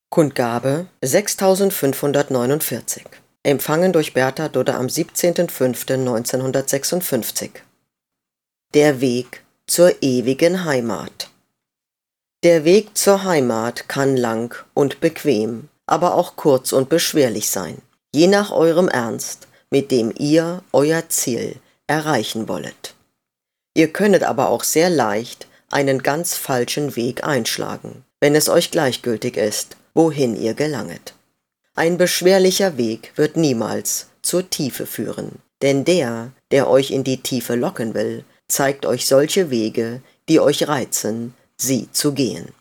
Kundgabe 6549. Empfangen durch Bertha Dudde am 17.05.1956. Der Weg zur ewigen Heimat. Der Weg zur Heimat kann lang und bequem, aber auch kurz und beschwerlich sein, je nach eurem Ernst, mit dem ihr euer Ziel erreichen wollet. Ihr könnet aber auch sehr leicht einen ganz falschen Weg einschlagen, wenn es euch gleichgültig ist, wohin ihr gelanget. Ein beschwerlicher Weg wird niemals zur Tiefe führen, denn der euch in die Tiefe locken will, zeigt euch solche Wege, die euch reizen, sie zu gehen.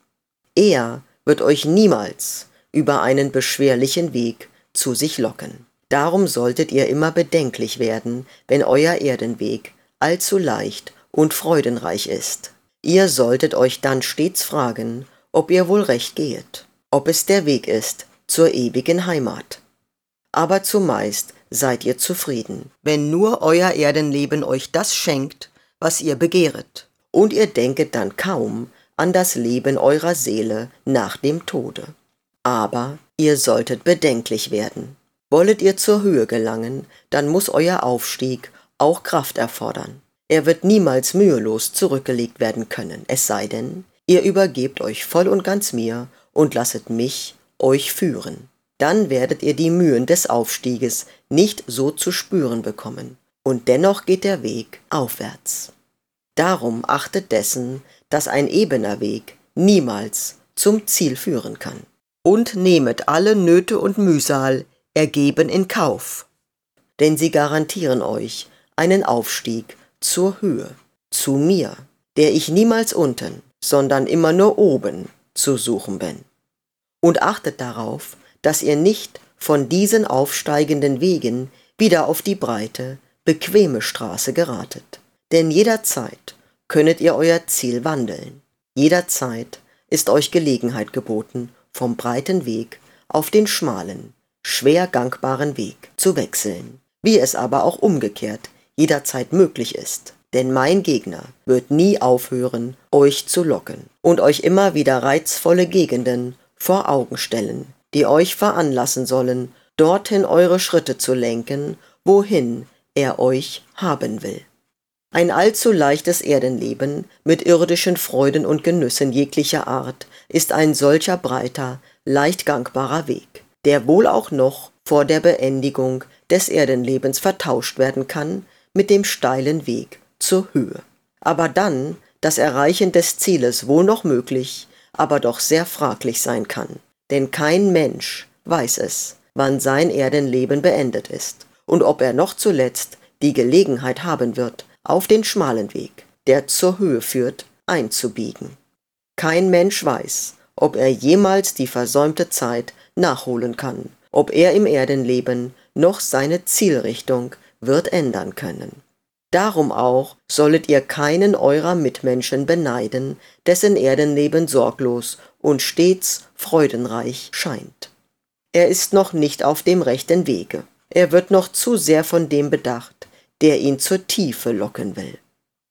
Er wird euch niemals über einen beschwerlichen Weg zu sich locken. Darum solltet ihr immer bedenklich werden, wenn euer Erdenweg allzu leicht und freudenreich ist. Ihr solltet euch dann stets fragen, ob ihr wohl recht gehet, ob es der Weg ist zur ewigen Heimat. Aber zumeist seid ihr zufrieden, wenn nur euer Erdenleben euch das schenkt, was ihr begehret, und ihr denket dann kaum an das Leben eurer Seele nach dem Tode. Aber ihr solltet bedenklich werden. Wollet ihr zur Höhe gelangen, dann muss euer Aufstieg auch Kraft erfordern. Er wird niemals mühelos zurückgelegt werden können, es sei denn, ihr übergebt euch voll und ganz mir und lasset mich euch führen. Dann werdet ihr die Mühen des Aufstieges nicht so zu spüren bekommen, und dennoch geht der Weg aufwärts. Darum achtet dessen, dass ein ebener Weg niemals zum Ziel führen kann. Und nehmet alle Nöte und Mühsal ergeben in Kauf, denn sie garantieren euch einen Aufstieg zur Höhe, zu mir, der ich niemals unten, sondern immer nur oben zu suchen bin. Und achtet darauf, dass ihr nicht von diesen aufsteigenden Wegen wieder auf die breite, bequeme Straße geratet. Denn jederzeit könnet ihr euer Ziel wandeln. Jederzeit ist euch Gelegenheit geboten, vom breiten Weg auf den schmalen, schwer gangbaren Weg zu wechseln, wie es aber auch umgekehrt jederzeit möglich ist. Denn mein Gegner wird nie aufhören, euch zu locken und euch immer wieder reizvolle Gegenden vor Augen stellen, die euch veranlassen sollen, dorthin eure Schritte zu lenken, wohin er euch haben will. Ein allzu leichtes Erdenleben mit irdischen Freuden und Genüssen jeglicher Art ist ein solcher breiter, leicht gangbarer Weg, der wohl auch noch vor der Beendigung des Erdenlebens vertauscht werden kann mit dem steilen Weg zur Höhe. Aber dann das Erreichen des Zieles wohl noch möglich, aber doch sehr fraglich sein kann. Denn kein Mensch weiß es, wann sein Erdenleben beendet ist und ob er noch zuletzt die Gelegenheit haben wird, auf den schmalen Weg, der zur Höhe führt, einzubiegen. Kein Mensch weiß, ob er jemals die versäumte Zeit nachholen kann, ob er im Erdenleben noch seine Zielrichtung wird ändern können. Darum auch sollet ihr keinen eurer Mitmenschen beneiden, dessen Erdenleben sorglos und stets freudenreich scheint. Er ist noch nicht auf dem rechten Wege. Er wird noch zu sehr von dem bedacht, der ihn zur Tiefe locken will.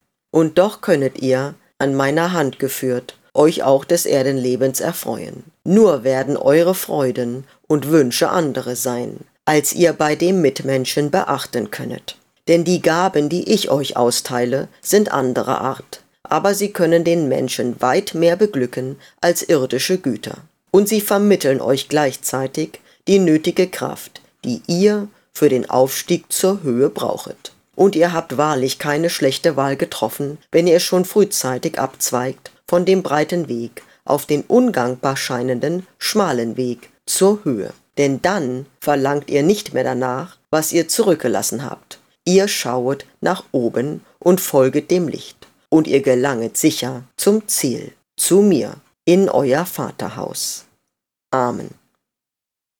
Und doch könnet ihr, an meiner Hand geführt, euch auch des Erdenlebens erfreuen. Nur werden eure Freuden und Wünsche andere sein, als ihr bei dem Mitmenschen beachten könnet. Denn die Gaben, die ich euch austeile, sind anderer Art, aber sie können den Menschen weit mehr beglücken als irdische Güter. Und sie vermitteln euch gleichzeitig die nötige Kraft, die ihr für den Aufstieg zur Höhe brauchet. Und ihr habt wahrlich keine schlechte Wahl getroffen, wenn ihr schon frühzeitig abzweigt von dem breiten Weg auf den ungangbar scheinenden, schmalen Weg zur Höhe. Denn dann verlangt ihr nicht mehr danach, was ihr zurückgelassen habt. Ihr schauet nach oben und folget dem Licht, und ihr gelanget sicher zum Ziel, zu mir, in euer Vaterhaus. Amen.